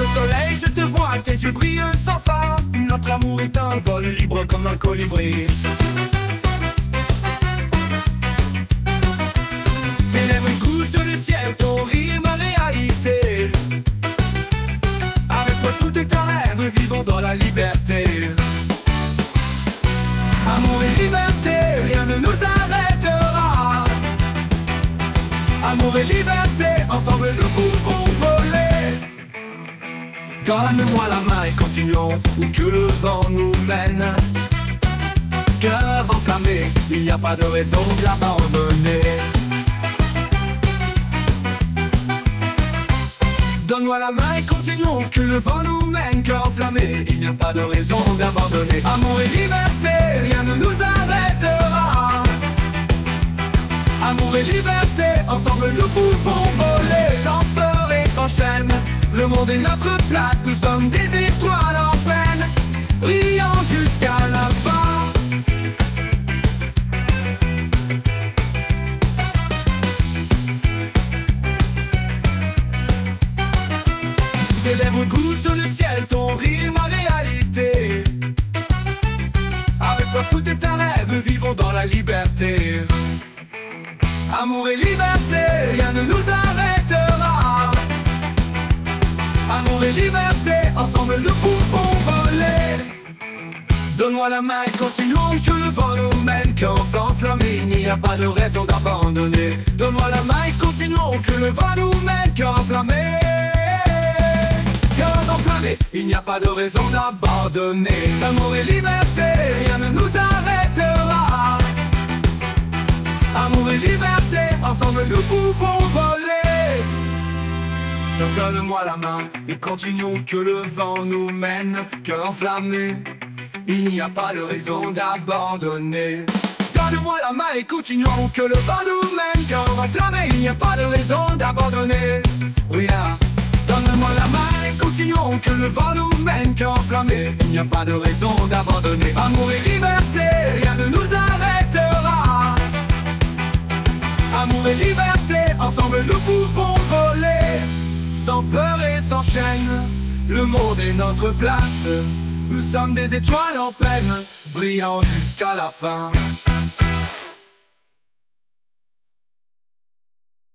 soleil, je te vois, tes yeux brillent sans fin. Notre amour est un vol libre comme un colibri. Tes lèvres écoutent le ciel, ton rire ma réalité. Avec toi tout est un rêve, vivons dans la liberté. Amour et liberté, rien ne nous arrêtera. Amour et liberté, ensemble nous pouvons voler. Donne-moi la main et continuons où que le vent nous mène. Cœur enflammé, il n'y a pas de raison de l'abandonner. Donne-moi la main et continuons que le vent nous mène. Cœur enflammé, il n'y a pas de raison d'abandonner. Amour et liberté, rien ne nous arrêtera. Amour et liberté, ensemble nous pouvons voler. Sans peur et sans chaîne, le monde est notre place. Nous sommes des étoiles en peine, brillant jusqu'à la fin. Tes lèvres goûtent le ciel, ton rire ma réalité. Avec toi tout est un rêve, vivons dans la liberté. Amour et liberté, rien ne nous arrêtera. Amour et liberté, ensemble nous pouvons voler. Donne-moi la main et continuons que le vent nous mène. Cœur enflammé, il n'y a pas de raison d'abandonner. Donne-moi la main et continuons que le vent nous mène. Cœur enflammé, il n'y a pas de raison d'abandonner. Amour et liberté, rien ne nous arrêtera. Amour et liberté, ensemble nous pouvons voler. Donc donne-moi la main et continuons que le vent nous mène. Cœur enflammé, il n'y a pas de raison d'abandonner. Donne-moi la main et continuons que le vent nous mène. Cœur enflammé, il n'y a pas de raison d'abandonner. Oui, yeah. Donne-moi la main et continuons que le vent nous mène. Cœur enflammé, il n'y a pas de raison d'abandonner. Amour et liberté, rien ne nous arrêtera. Amour et liberté, ensemble nous pouvons voler. Sans peur et sans chaîne, le monde est notre place. Nous sommes des étoiles en peine, brillant jusqu'à la fin.